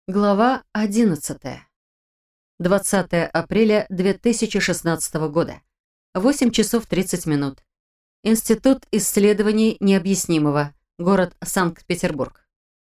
Глава 11. 20 апреля 2016 года. 8 часов 30 минут. Институт исследований необъяснимого. Город Санкт-Петербург.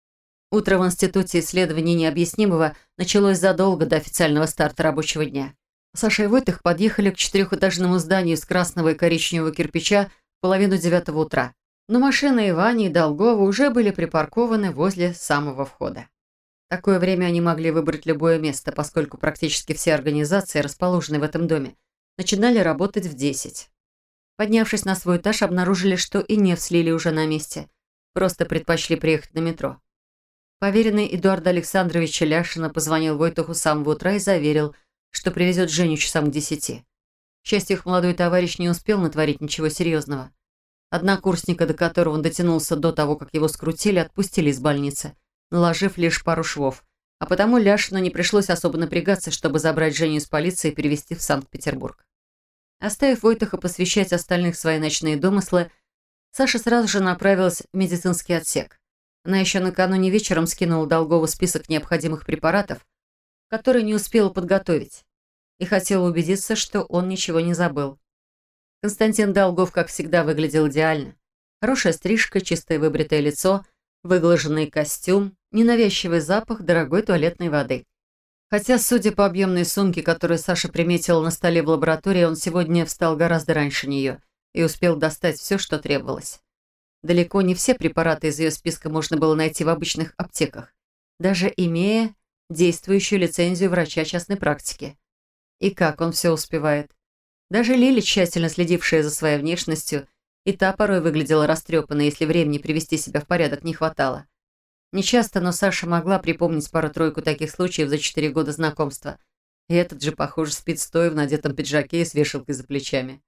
Утро в Институте исследований необъяснимого началось задолго до официального старта рабочего дня. Саша и Войтых подъехали к четырехэтажному зданию из красного и коричневого кирпича в половину 9 утра. Но машины Ивани и Долгова уже были припаркованы возле самого входа. В такое время они могли выбрать любое место, поскольку практически все организации, расположенные в этом доме, начинали работать в 10. Поднявшись на свой этаж, обнаружили, что и не слили уже на месте. Просто предпочли приехать на метро. Поверенный Эдуарда Александровича Ляшина позвонил Войтуху с самого утра и заверил, что привезет Женю часам к 10. К счастью, их молодой товарищ не успел натворить ничего серьезного. Однокурсника, до которого он дотянулся до того, как его скрутили, отпустили из больницы, наложив лишь пару швов, а потому Ляшину не пришлось особо напрягаться, чтобы забрать Женю из полиции и перевезти в Санкт-Петербург. Оставив Войтаха посвящать остальных свои ночные домыслы, Саша сразу же направилась в медицинский отсек. Она еще накануне вечером скинула Долгову список необходимых препаратов, которые не успела подготовить, и хотела убедиться, что он ничего не забыл. Константин Долгов, как всегда, выглядел идеально. Хорошая стрижка, чистое выбритое лицо, выглаженный костюм, ненавязчивый запах дорогой туалетной воды. Хотя, судя по объемной сумке, которую Саша приметила на столе в лаборатории, он сегодня встал гораздо раньше нее и успел достать все, что требовалось. Далеко не все препараты из ее списка можно было найти в обычных аптеках, даже имея действующую лицензию врача частной практики. И как он все успевает? Даже Лили, тщательно следившая за своей внешностью, и та порой выглядела растрепанной, если времени привести себя в порядок не хватало. Нечасто, но Саша могла припомнить пару-тройку таких случаев за 4 года знакомства. И этот же, похоже, спит стоя в надетом пиджаке и с вешалкой за плечами.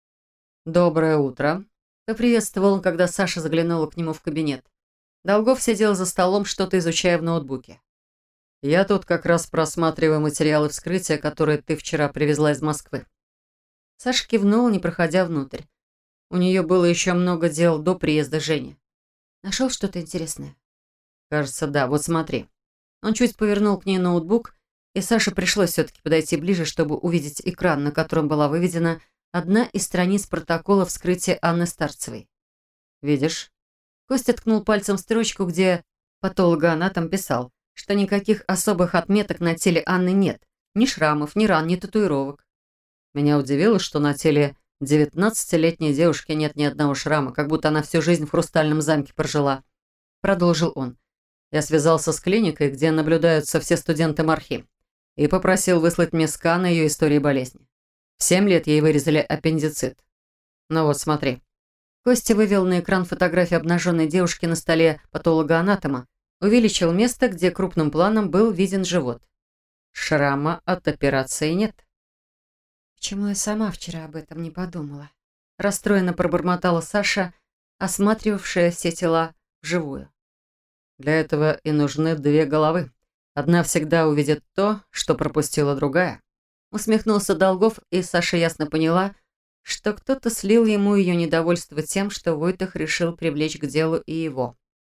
«Доброе утро», — поприветствовал он, когда Саша заглянула к нему в кабинет. Долгов сидел за столом, что-то изучая в ноутбуке. «Я тут как раз просматриваю материалы вскрытия, которые ты вчера привезла из Москвы». Саша кивнул, не проходя внутрь. У нее было еще много дел до приезда Жени. «Нашел что-то интересное?» «Кажется, да. Вот смотри». Он чуть повернул к ней ноутбук, и Саше пришлось все-таки подойти ближе, чтобы увидеть экран, на котором была выведена одна из страниц протокола вскрытия Анны Старцевой. «Видишь?» Костя ткнул пальцем в строчку, где патологоанатом писал, что никаких особых отметок на теле Анны нет. Ни шрамов, ни ран, ни татуировок. Меня удивило, что на теле 19-летней девушки нет ни одного шрама, как будто она всю жизнь в Хрустальном замке прожила. Продолжил он. Я связался с клиникой, где наблюдаются все студенты МАРХИ, и попросил выслать мне скан ее истории болезни. В 7 лет ей вырезали аппендицит. Ну вот, смотри. Костя вывел на экран фотографию обнаженной девушки на столе патологоанатома, увеличил место, где крупным планом был виден живот. Шрама от операции нет. «Почему я сама вчера об этом не подумала?» Расстроенно пробормотала Саша, осматривавшая все тела вживую. Для этого и нужны 2 головы. Одна всегда увидит то, что пропустила другая. Усмехнулся Долгов, и Саша ясно поняла, что кто-то слил ему ее недовольство тем, что Войтах решил привлечь к делу и его.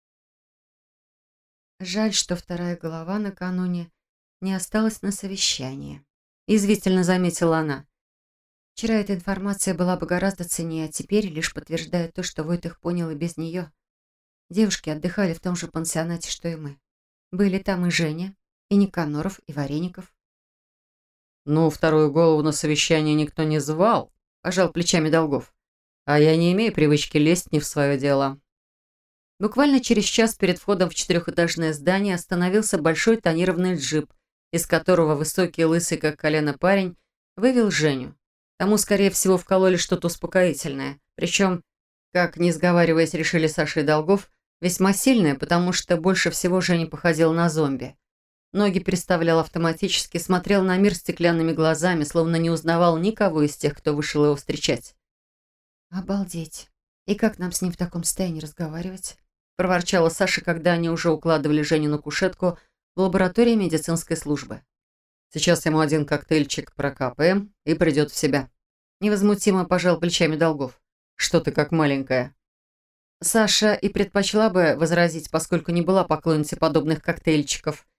«Жаль, что вторая голова накануне не осталась на совещании», язвительно заметила она. «Вчера эта информация была бы гораздо ценнее, а теперь лишь подтверждает то, что Войтах понял и без нее. Девушки отдыхали в том же пансионате, что и мы. Были там и Женя, и Никаноров, и Вареников». «Ну, вторую голову на совещание никто не звал», – пожал плечами Долгов. «А я не имею привычки лезть не в свое дело». Буквально через час перед входом в 4-этажное здание остановился большой тонированный джип, из которого высокий, лысый, как колено парень, вывел Женю. Тому, скорее всего, вкололи что-то успокоительное. Причем, как не сговариваясь, решили Саша и Долгов, весьма сильное, потому что больше всего Женя походил на зомби. Ноги переставлял автоматически, смотрел на мир стеклянными глазами, словно не узнавал никого из тех, кто вышел его встречать. «Обалдеть! И как нам с ним в таком состоянии разговаривать?» – проворчала Саша, когда они уже укладывали Женю на кушетку в лаборатории медицинской службы. «Сейчас ему один коктейльчик прокапаем и придет в себя». Невозмутимо пожал плечами Долгов. «Что ты как маленькая?» Саша и предпочла бы возразить, поскольку не была поклонницей подобных коктейльчиков.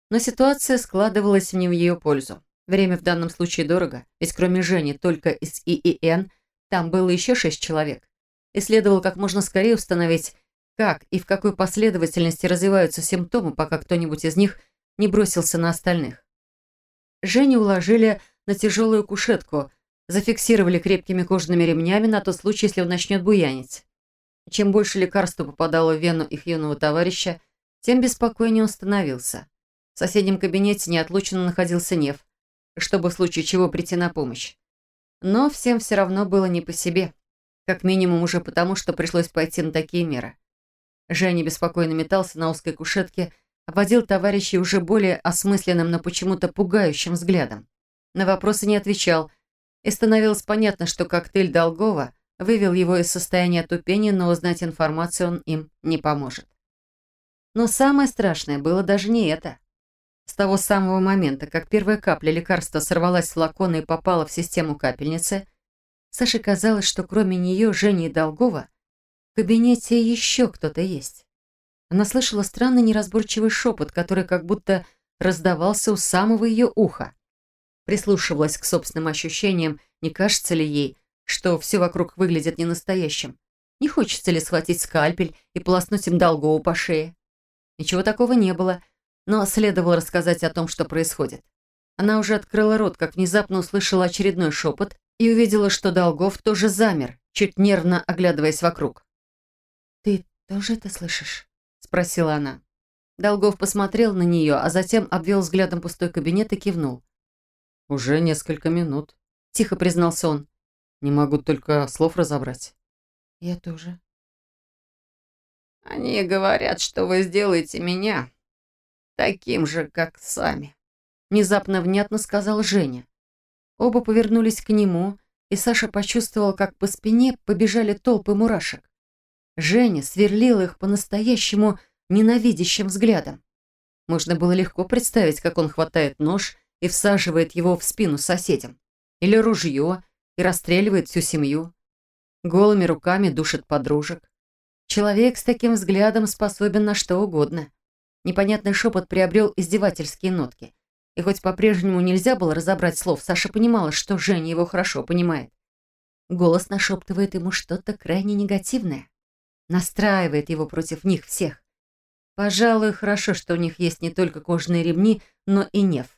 Но ситуация складывалась не в ее пользу. Время в данном случае дорого, ведь кроме Жени только из ИИН там было еще 6 человек. И следовало как можно скорее установить, как и в какой последовательности развиваются симптомы, пока кто-нибудь из них не бросился на остальных. Женю уложили на тяжелую кушетку, зафиксировали крепкими кожаными ремнями на тот случай, если он начнет буянить. Чем больше лекарства попадало в вену их юного товарища, тем беспокойнее он становился. В соседнем кабинете неотлучно находился Нев, чтобы в случае чего прийти на помощь. Но всем все равно было не по себе. Как минимум уже потому, что пришлось пойти на такие меры. Женя беспокойно метался на узкой кушетке, обводил товарищей уже более осмысленным, но почему-то пугающим взглядом. На вопросы не отвечал, и становилось понятно, что коктейль Долгова вывел его из состояния отупения, но узнать информацию он им не поможет. Но самое страшное было даже не это. С того самого момента, как первая капля лекарства сорвалась с флакона и попала в систему капельницы, Саше казалось, что кроме нее, Жени и Долгова, в кабинете еще кто-то есть. Она слышала странный неразборчивый шепот, который как будто раздавался у самого ее уха. Прислушивалась к собственным ощущениям, не кажется ли ей, что все вокруг выглядит ненастоящим. Не хочется ли схватить скальпель и полоснуть им Долгову по шее? Ничего такого не было, но следовало рассказать о том, что происходит. Она уже открыла рот, как внезапно услышала очередной шепот и увидела, что Долгов тоже замер, чуть нервно оглядываясь вокруг. «Ты тоже это слышишь?» — спросила она. Долгов посмотрел на нее, а затем обвел взглядом пустой кабинет и кивнул. «Уже несколько минут», — тихо признался он. «Не могу только слов разобрать». «Я тоже». «Они говорят, что вы сделаете меня таким же, как сами», — внезапно внятно сказал Женя. Оба повернулись к нему, и Саша почувствовал, как по спине побежали толпы мурашек. Женя сверлил их по-настоящему ненавидящим взглядом. Можно было легко представить, как он хватает нож и всаживает его в спину соседям. Или ружье, и расстреливает всю семью. Голыми руками душит подружек. Человек с таким взглядом способен на что угодно. Непонятный шепот приобрел издевательские нотки. И хоть по-прежнему нельзя было разобрать слов, Саша понимала, что Женя его хорошо понимает. Голос нашептывает ему что-то крайне негативное. Настраивает его против них всех. Пожалуй, хорошо, что у них есть не только кожаные ремни, но и Нев.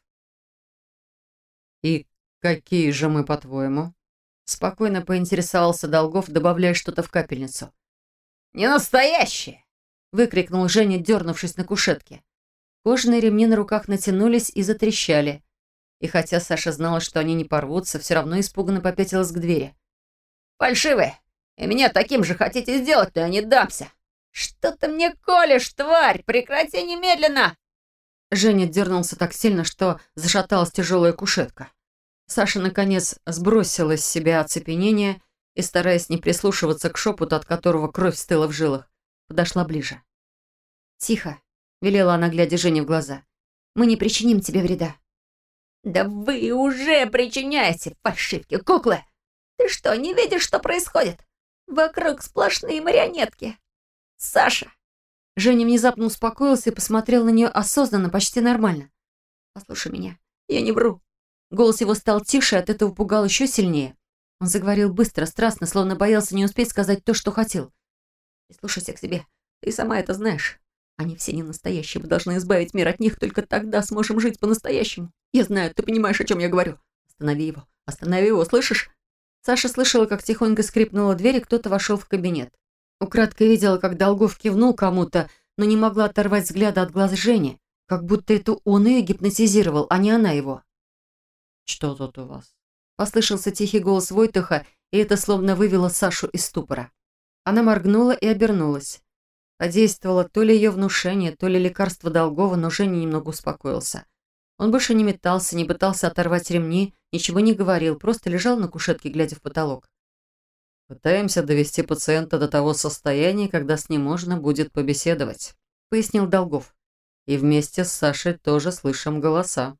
«И какие же мы, по-твоему?» Спокойно поинтересовался Долгов, добавляя что-то в капельницу. «Не настоящие!» — выкрикнул Женя, дернувшись на кушетке. Кожаные ремни на руках натянулись и затрещали. И хотя Саша знала, что они не порвутся, все равно испуганно попятилась к двери. «Фальшивые! И меня таким же хотите сделать, но я не дамся! Что ты мне колешь, тварь? Прекрати немедленно!» Женя дернулся так сильно, что зашаталась тяжелая кушетка. Саша, наконец, сбросила с себя оцепенение и, стараясь не прислушиваться к шепоту, от которого кровь стыла в жилах, подошла ближе. «Тихо!» — велела она, глядя Жене в глаза. «Мы не причиним тебе вреда». «Да вы уже причиняете, фальшивки, куклы! Ты что, не видишь, что происходит? Вокруг сплошные марионетки! Саша!» Женя внезапно успокоился и посмотрел на нее осознанно, почти нормально. «Послушай меня, я не вру». Голос его стал тише, от этого пугал еще сильнее. Он заговорил быстро, страстно, словно боялся не успеть сказать то, что хотел. «Прислушайся к себе, ты сама это знаешь. Они все не настоящие, мы должны избавить мир от них, только тогда сможем жить по-настоящему. Я знаю, ты понимаешь, о чем я говорю. Останови его, слышишь?» Саша слышала, как тихонько скрипнула дверь, и кто-то вошел в кабинет. Украдкой видела, как Долгов кивнул кому-то, но не могла оторвать взгляда от глаз Жени, как будто это он ее гипнотизировал, а не она его. «Что тут у вас?» Послышался тихий голос Войтыха, и это словно вывело Сашу из ступора. Она моргнула и обернулась. Подействовало то ли ее внушение, то ли лекарство Долгова, но Женя немного успокоился. Он больше не метался, не пытался оторвать ремни, ничего не говорил, просто лежал на кушетке, глядя в потолок. «Пытаемся довести пациента до того состояния, когда с ним можно будет побеседовать», — пояснил Долгов. «И вместе с Сашей тоже слышим голоса».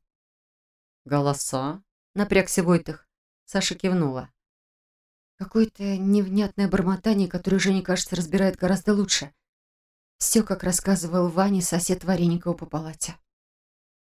«Голоса?» — напрягся Войтых. Саша кивнула. Какое-то невнятное бормотание, которое Женя, кажется, разбирает гораздо лучше. Все, как рассказывал Ваня, сосед Вареникова по палате.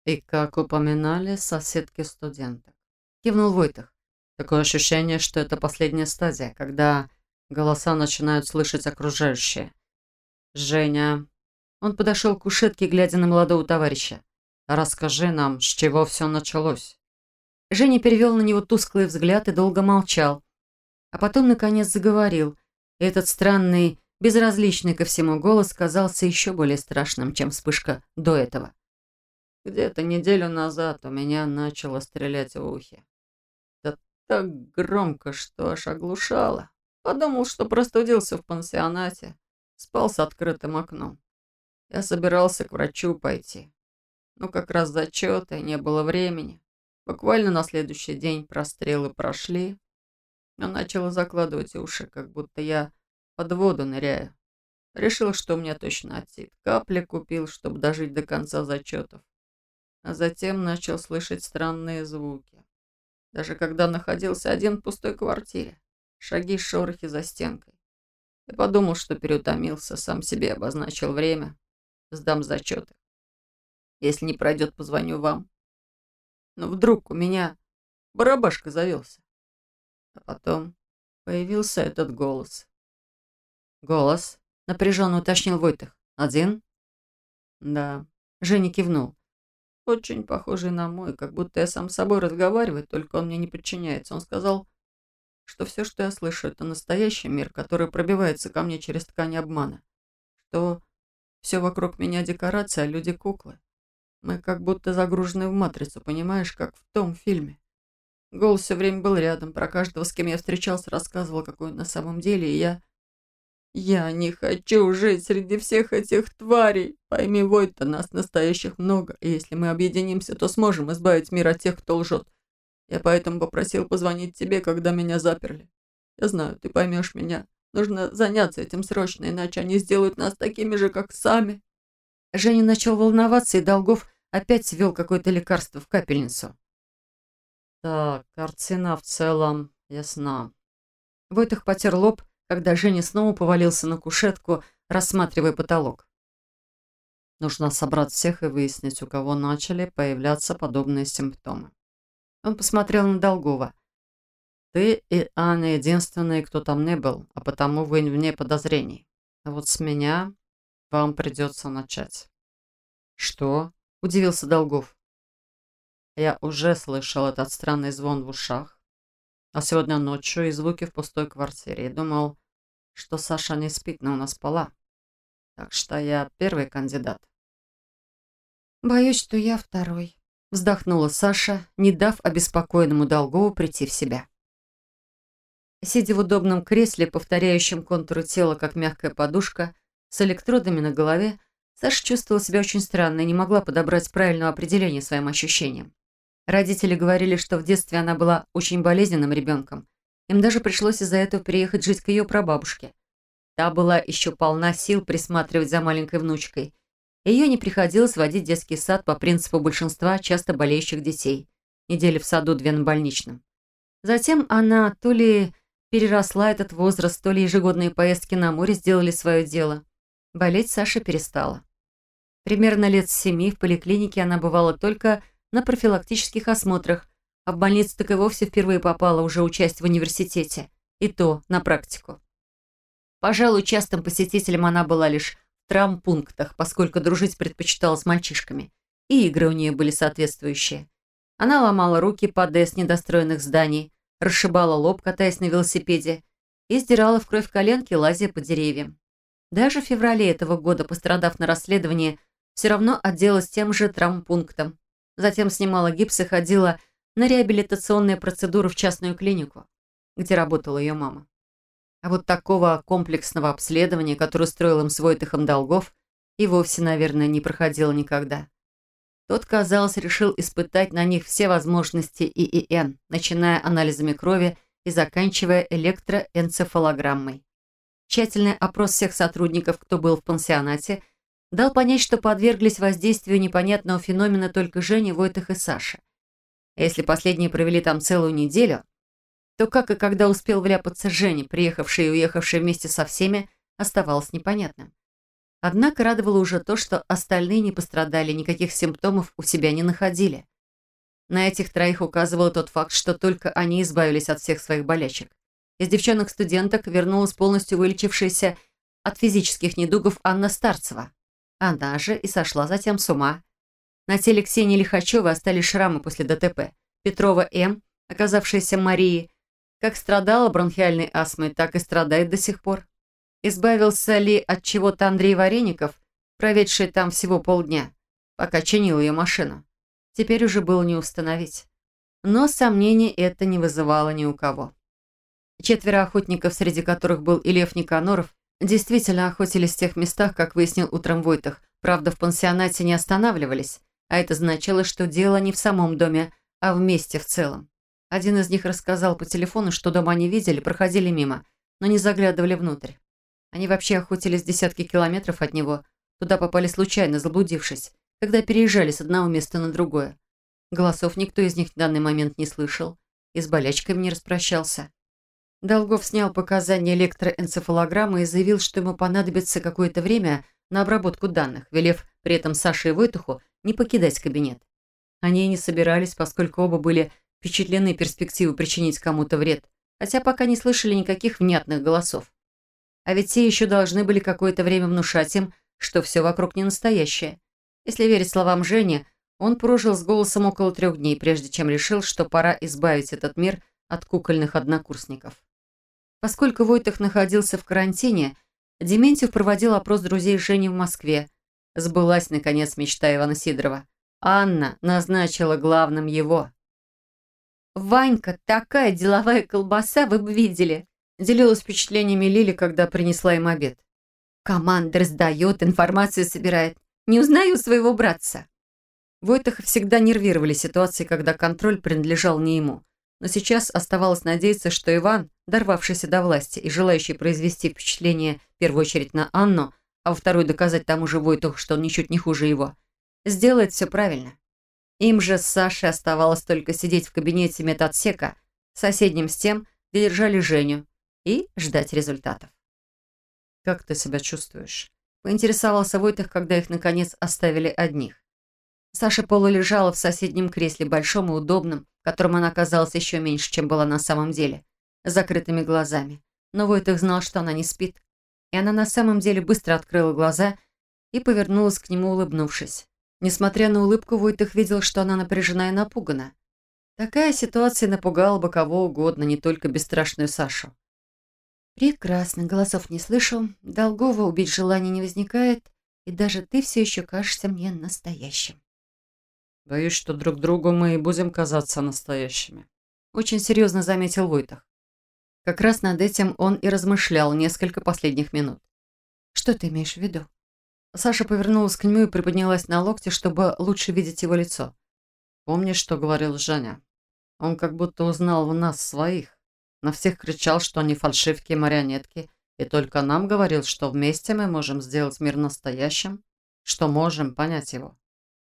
И, как упоминали, соседки-студенток. Кивнул Войтых. Такое ощущение, что это последняя стадия, когда голоса начинают слышать окружающие. Женя. Он подошел к кушетке, глядя на молодого товарища. Расскажи нам, с чего все началось. Женя перевел на него тусклый взгляд и долго молчал. А потом, наконец, заговорил. И этот странный, безразличный ко всему голос казался еще более страшным, чем вспышка до этого. Где-то неделю назад у меня начало стрелять в ухе. Да так громко, что аж оглушало. Подумал, что простудился в пансионате. Спал с открытым окном. Я собирался к врачу пойти. Но как раз зачеты, не было времени. Буквально на следующий день прострелы прошли. Но начало закладывать уши, как будто я под воду ныряю. Решил, что у меня точно отит. Капли купил, чтобы дожить до конца зачетов. А затем начал слышать странные звуки. Даже когда находился один в пустой квартире. Шаги, шорохи за стенкой. Я подумал, что переутомился, сам себе обозначил время. Сдам зачеты. Если не пройдет, позвоню вам. Но вдруг у меня барабашка завелся. А потом появился этот голос. «Голос?» — напряженно уточнил Войтых. «Один?» Да, Женя кивнул. очень похожий на мой, как будто я сам с собой разговариваю, только он мне не подчиняется. Он сказал, что все, что я слышу, это настоящий мир, который пробивается ко мне через ткань обмана. Что все вокруг меня декорация, а люди куклы. Мы как будто загружены в матрицу, понимаешь, как в том фильме. Голос все время был рядом, про каждого, с кем я встречался, рассказывал, какой он на самом деле, и Я не хочу жить среди всех этих тварей. Пойми, Войта, нас настоящих много, и если мы объединимся, то сможем избавить мир от тех, кто лжет. Я поэтому попросил позвонить тебе, когда меня заперли. Я знаю, ты поймешь меня. Нужно заняться этим срочно, иначе они сделают нас такими же, как сами». Женя начал волноваться, и Долгов опять ввел какое-то лекарство в капельницу. Так, картина в целом ясна. Войтых потер лоб, когда Женя снова повалился на кушетку, рассматривая потолок. Нужно собрать всех и выяснить, у кого начали появляться подобные симптомы. Он посмотрел на Долгова. Ты и Аня единственные, кто там не был, а потому вы вне подозрений. А вот с меня вам придется начать. Что? Удивился Долгов. Я уже слышал этот странный звон в ушах, а сегодня ночью и звуки в пустой квартире. И думал, что Саша не спит, но она спала. Так что я первый кандидат. Боюсь, что я второй. Вздохнула Саша, не дав обеспокоенному Долгову прийти в себя. Сидя в удобном кресле, повторяющем контуры тела, как мягкая подушка, с электродами на голове, Саша чувствовала себя очень странно и не могла подобрать правильного определения своим ощущениям. Родители говорили, что в детстве она была очень болезненным ребенком. Им даже пришлось из-за этого переехать жить к ее прабабушке. Та была еще полна сил присматривать за маленькой внучкой. Ее не приходилось водить в детский сад по принципу большинства часто болеющих детей. Недели в саду, 2 на больничном. Затем она то ли переросла этот возраст, то ли ежегодные поездки на море сделали свое дело. Болеть Саша перестала. Примерно лет с 7 в поликлинике она бывала только на профилактических осмотрах, а в больницу так и вовсе впервые попала, уже учась в университете. И то на практику. Пожалуй, частым посетителем она была лишь в травмпунктах, поскольку дружить предпочитала с мальчишками. И игры у нее были соответствующие. Она ломала руки, падая с недостроенных зданий, расшибала лоб, катаясь на велосипеде, и сдирала в кровь коленки, лазя по деревьям. Даже в феврале этого года, пострадав на расследовании, все равно отделалась тем же травмпунктом. Затем снимала гипс и ходила на реабилитационные процедуры в частную клинику, где работала ее мама. А вот такого комплексного обследования, которое устроил им с Войтыхом Долгов, и вовсе, наверное, не проходило никогда. Тот, казалось, решил испытать на них все возможности ИИН, начиная анализами крови и заканчивая электроэнцефалограммой. Тщательный опрос всех сотрудников, кто был в пансионате, дал понять, что подверглись воздействию непонятного феномена только Женя, Войтых и Саша. А если последние провели там целую неделю, то как и когда успел вляпаться Женя, приехавший и уехавший вместе со всеми, оставалось непонятным. Однако радовало уже то, что остальные не пострадали, никаких симптомов у себя не находили. На этих троих указывал тот факт, что только они избавились от всех своих болячек. Из девчонок-студенток вернулась полностью вылечившаяся от физических недугов Анна Старцева. Она же и сошла затем с ума. На теле Ксении Лихачевой остались шрамы после ДТП. Петрова М., оказавшаяся Марией, как страдала бронхиальной астмой, так и страдает до сих пор. Избавился ли от чего-то Андрей Вареников, проведший там всего полдня, пока чинил ее машину? Теперь уже было не установить. Но сомнений это не вызывало ни у кого. 4 охотников, среди которых был и Лев Никаноров, действительно охотились в тех местах, как выяснил утром Войтах. Правда, в пансионате не останавливались, а это значило, что дело не в самом доме, а в месте в целом. Один из них рассказал по телефону, что дом они видели, проходили мимо, но не заглядывали внутрь. Они вообще охотились десятки километров от него, туда попали случайно, заблудившись, когда переезжали с одного места на другое. Голосов никто из них в данный момент не слышал и с болячками не распрощался. Долгов снял показания электроэнцефалограммы и заявил, что ему понадобится какое-то время на обработку данных, велев при этом Саше и Войтуху не покидать кабинет. Они и не собирались, поскольку оба были впечатлены перспективой причинить кому-то вред, хотя пока не слышали никаких внятных голосов. А ведь те еще должны были какое-то время внушать им, что все вокруг не настоящее. Если верить словам Жени, он прожил с голосом около 3 дней, прежде чем решил, что пора избавить этот мир от кукольных однокурсников. Поскольку Войтах находился в карантине, Дементьев проводил опрос друзей Жени в Москве. Сбылась, наконец, мечта Ивана Сидорова. Анна назначила главным его. «Ванька, такая деловая колбаса, вы бы видели!» Делилась впечатлениями Лили, когда принесла им обед. «Команда раздает, информацию собирает. Не узнаю своего братца». Войтаха всегда нервировали ситуации, когда контроль принадлежал не ему. Но сейчас оставалось надеяться, что Иван, дорвавшийся до власти и желающий произвести впечатление в первую очередь на Анну, а во вторую доказать тому же Войтуху, что он ничуть не хуже его, сделает все правильно. Им же с Сашей оставалось только сидеть в кабинете медотсека, соседнем с тем, где держали Женю, и ждать результатов. «Как ты себя чувствуешь?» – поинтересовался Войтах, когда их, наконец, оставили одних. Саша полулежала в соседнем кресле, большом и удобном, в котором она казалась еще меньше, чем была на самом деле, с закрытыми глазами. Но Войтах знал, что она не спит, и она на самом деле быстро открыла глаза и повернулась к нему, улыбнувшись. Несмотря на улыбку, Войтах видел, что она напряжена и напугана. Такая ситуация напугала бы кого угодно, не только бесстрашную Сашу. «Прекрасно, голосов не слышу, Долгова убить желания не возникает, и даже ты все еще кажешься мне настоящим». «Боюсь, что друг другу мы и будем казаться настоящими», — очень серьезно заметил Войтах. Как раз над этим он и размышлял несколько последних минут. «Что ты имеешь в виду?» Саша повернулась к нему и приподнялась на локте, чтобы лучше видеть его лицо. «Помнишь, что говорил Женя? Он как будто узнал в нас своих. На всех кричал, что они фальшивки и марионетки, и только нам говорил, что вместе мы можем сделать мир настоящим, что можем понять его».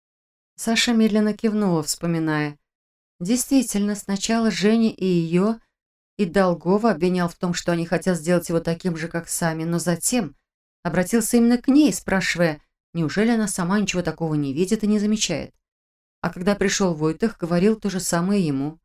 Саша медленно кивнула, вспоминая. Действительно, сначала Женя и ее, и Долгова обвинял в том, что они хотят сделать его таким же, как сами, но затем обратился именно к ней, спрашивая, неужели она сама ничего такого не видит и не замечает. А когда пришел Войтах, говорил то же самое ему.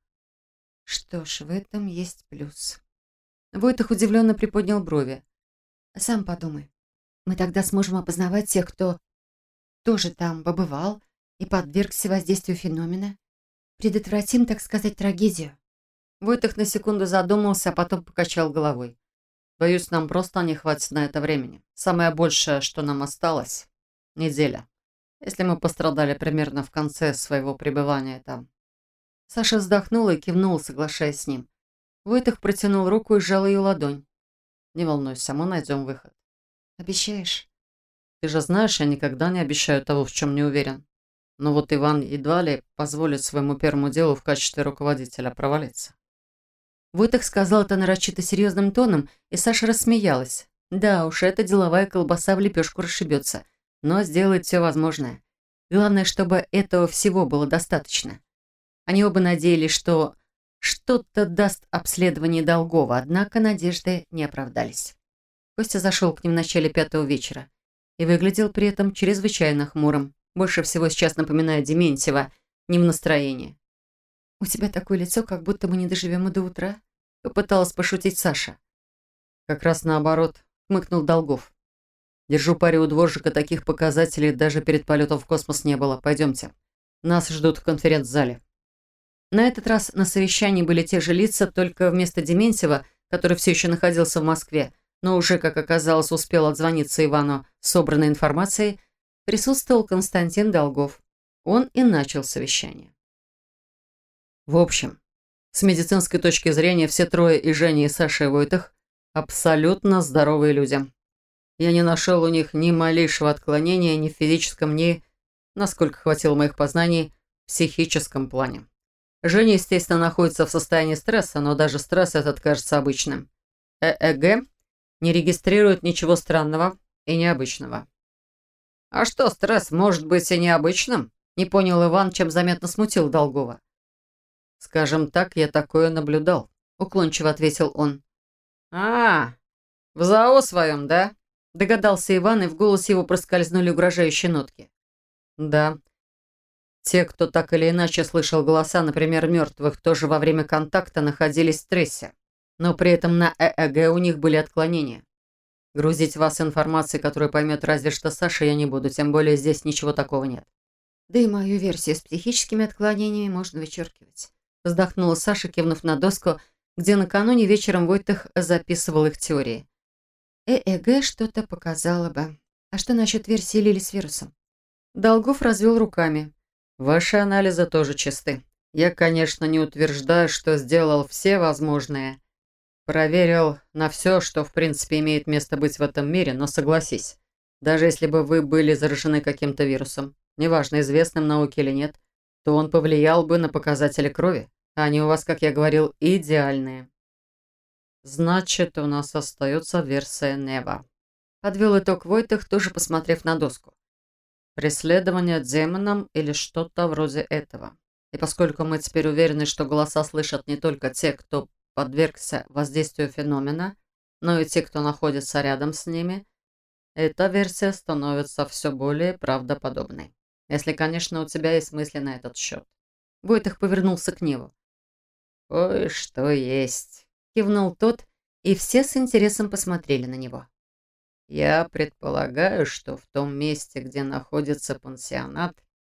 Что ж, в этом есть плюс. Войтах удивленно приподнял брови. Сам подумай. Мы тогда сможем опознавать тех, кто тоже там побывал и подвергся воздействию феномена. Предотвратим, так сказать, трагедию. Войтах на секунду задумался, а потом покачал головой. «Боюсь, нам просто не хватит на это времени. Самое большее, что нам осталось – неделя. Если мы пострадали примерно в конце своего пребывания там». Саша вздохнула и кивнула, соглашаясь с ним. Войтах протянул руку и сжал ее ладонь. «Не волнуйся, мы найдем выход». «Обещаешь?» «Ты же знаешь, я никогда не обещаю того, в чем не уверен. Но вот Иван едва ли позволит своему первому делу в качестве руководителя провалиться». Войтах сказал это нарочито серьезным тоном, и Саша рассмеялась. Да уж, эта деловая колбаса в лепешку расшибется, но сделает все возможное. Главное, чтобы этого всего было достаточно. Они оба надеялись, что что-то даст обследование Долгова, однако надежды не оправдались. Костя зашел к ним в начале 5-го вечера. и выглядел при этом чрезвычайно хмурым, больше всего сейчас напоминая Дементьева, не в настроении. «У тебя такое лицо, как будто мы не доживем и до утра», — попыталась пошутить Саша. «Как раз наоборот», — хмыкнул Долгов. «Держу пари, у дворжика таких показателей даже перед полетом в космос не было. Пойдемте. Нас ждут в конференц-зале». На этот раз на совещании были те же лица, только вместо Дементьева, который все еще находился в Москве, но уже, как оказалось, успел отзвониться Ивану с собранной информацией, присутствовал Константин Долгов. Он и начал совещание. В общем, с медицинской точки зрения все трое, и Женя, и Саша, и Войтых, абсолютно здоровые люди. Я не нашел у них ни малейшего отклонения ни в физическом, ни, насколько хватило моих познаний, в психическом плане. Женя, естественно, находится в состоянии стресса, но даже стресс этот кажется обычным. ЭЭГ не регистрирует ничего странного и необычного. «А что, стресс может быть и необычным?» — не понял Иван, чем заметно смутил Долгова. «Скажем так, я такое наблюдал», — уклончиво ответил он. «А, в ЗАО своем, да?» — догадался Иван, и в голосе его проскользнули угрожающие нотки. «Да. Те, кто так или иначе слышал голоса, например, мертвых, тоже во время контакта находились в стрессе, но при этом на ЭЭГ у них были отклонения. Грузить вас информацией, которую поймет разве что Саша, я не буду, тем более здесь ничего такого нет». «Да и мою версию с психическими отклонениями можно вычеркивать», — вздохнула Саша, кивнув на доску, где накануне вечером Войтых записывал их теории. «ЭЭГ что-то показало бы. А что насчет версии Лили с вирусом?» Долгов развел руками. «Ваши анализы тоже чисты. Я, конечно, не утверждаю, что сделал все возможное. Проверил на все, что в принципе имеет место быть в этом мире, но согласись, даже если бы вы были заражены каким-то вирусом, неважно, известным науке или нет, то он повлиял бы на показатели крови, а они у вас, как я говорил, идеальные». «Значит, у нас остается версия Нева», — подвел итог Войтых, тоже посмотрев на доску. «Преследование демоном или что-то вроде этого. И поскольку мы теперь уверены, что голоса слышат не только те, кто подвергся воздействию феномена, но и те, кто находится рядом с ними, эта версия становится все более правдоподобной. Если, конечно, у тебя есть мысли на этот счет». Войтых повернулся к Неву. «Кое-что есть», — кивнул тот, и все с интересом посмотрели на него. «Я предполагаю, что в том месте, где находится пансионат,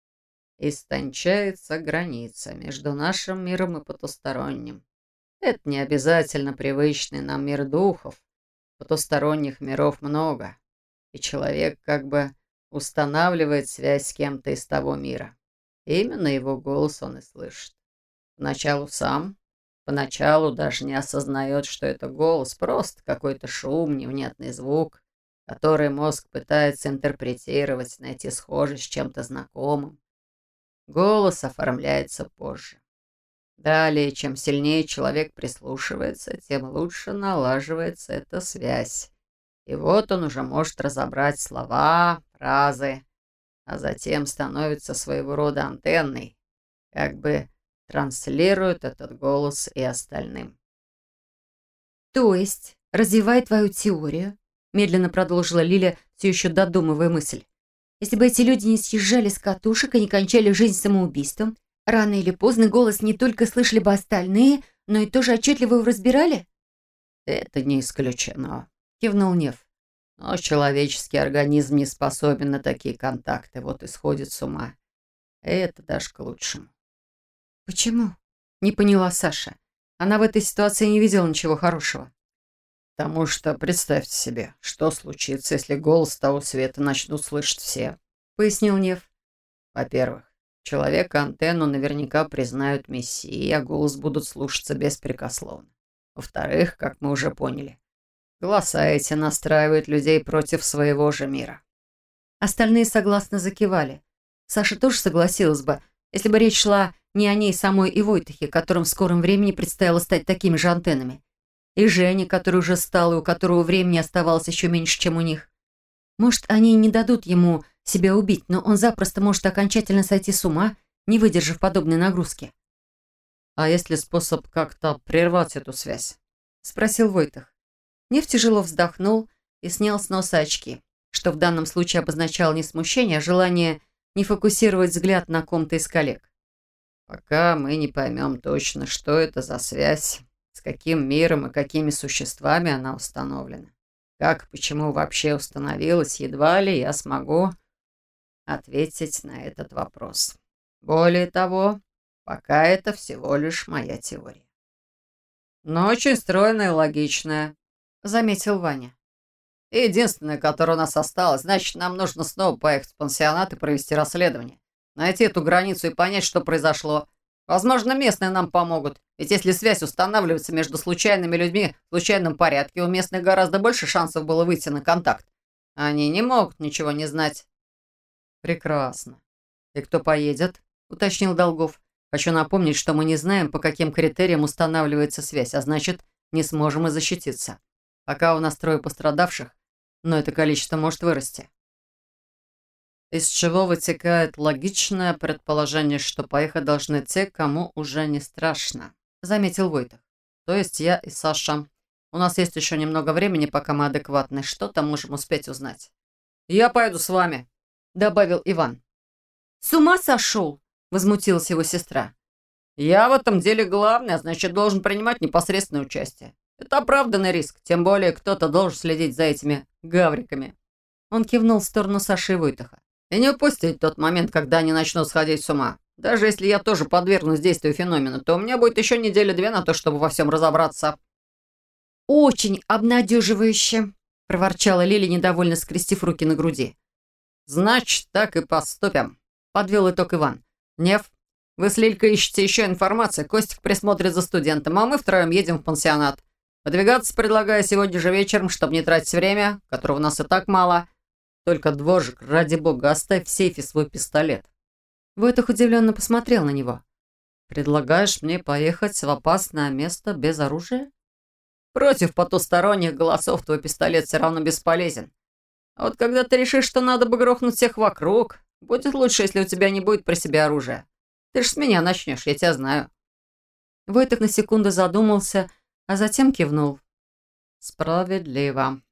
истончается граница между нашим миром и потусторонним. Это не обязательно привычный нам мир духов. Потусторонних миров много, и человек как бы устанавливает связь с кем-то из того мира. Именно его голос он и слышит. Поначалу даже не осознает, что это голос, просто какой-то шум, невнятный звук, который мозг пытается интерпретировать, найти схожесть с чем-то знакомым. Голос оформляется позже. Далее, чем сильнее человек прислушивается, тем лучше налаживается эта связь. И вот он уже может разобрать слова, фразы, а затем становится своего рода антенной, как бы транслирует этот голос и остальным. «То есть, развивая твою теорию», — медленно продолжила Лиля, все еще додумывая мысль, «если бы эти люди не съезжали с катушек и не кончали жизнь самоубийством, рано или поздно голос не только слышали бы остальные, но и тоже отчетливо его разбирали?» «Это не исключено», — кивнул Нев. «Но человеческий организм не способен на такие контакты, вот и сходит с ума. И это даже к лучшему». «Почему?» — не поняла Саша. Она в этой ситуации не видела ничего хорошего. «Потому что представьте себе, что случится, если голос того света начнут слышать все», — пояснил Нев. «Во-первых, человека антенну наверняка признают мессией, а голос будут слушаться беспрекословно. Во-вторых, как мы уже поняли, голоса эти настраивают людей против своего же мира». Остальные согласно закивали. Саша тоже согласилась бы, если бы речь шла не о ней самой и Войтыхе, которым в скором времени предстояло стать такими же антеннами. И Жене, который уже стал, и у которого времени оставалось еще меньше, чем у них. Может, они не дадут ему себя убить, но он запросто может окончательно сойти с ума, не выдержав подобной нагрузки. «А есть ли способ как-то прервать эту связь?» — спросил Войтых. Нев тяжело вздохнул и снял с носа очки. что в данном случае обозначало не смущение, а желание не фокусировать взгляд на ком-то из коллег. Пока мы не поймем точно, что это за связь, с каким миром и какими существами она установлена, как и почему вообще установилась, едва ли я смогу ответить на этот вопрос. Более того, пока это всего лишь моя теория. Но очень стройная и логичная, заметил Ваня. И единственное, которое у нас осталось, значит, нам нужно снова поехать в пансионат и провести расследование. Найти эту границу и понять, что произошло. Возможно, местные нам помогут. Ведь если связь устанавливается между случайными людьми в случайном порядке, у местных гораздо больше шансов было выйти на контакт. Они не могут ничего не знать. Прекрасно. И кто поедет? Уточнил Долгов. Хочу напомнить, что мы не знаем, по каким критериям устанавливается связь, а значит, не сможем и защититься. Пока у нас 3 пострадавших, но это количество может вырасти. Из чего вытекает логичное предположение, что поехать должны те, кому уже не страшно, заметил Войтах. То есть я и Саша. У нас есть еще немного времени, пока мы адекватны. Что-то можем успеть узнать. Я пойду с вами, добавил Иван. С ума сошел? Возмутилась его сестра. Я в этом деле главный, а значит, должен принимать непосредственное участие. Это оправданный риск, тем более кто-то должен следить за этими гавриками. Он кивнул в сторону Саши и Войтаха. И не упустить тот момент, когда они начнут сходить с ума. Даже если я тоже подвергнусь действию феномена, то у меня будет еще 2 недели на то, чтобы во всем разобраться. Очень обнадеживающе, проворчала Лили, недовольно скрестив руки на груди. Значит, так и поступим, подвел итог Иван. Нев, вы с Лилькой ищете еще информацию, Костик присмотрит за студентом, а мы втроем едем в пансионат. Подвигаться предлагаю сегодня же вечером, чтобы не тратить время, которого у нас и так мало. Только, Дворжик, ради бога, оставь в сейфе свой пистолет. Войтах удивленно посмотрел на него. Предлагаешь мне поехать в опасное место без оружия? Против потусторонних голосов твой пистолет все равно бесполезен. А вот когда ты решишь, что надо бы грохнуть всех вокруг, будет лучше, если у тебя не будет при себе оружия. Ты ж с меня начнешь, я тебя знаю. Войтах на секунду задумался, а затем кивнул. Справедливо.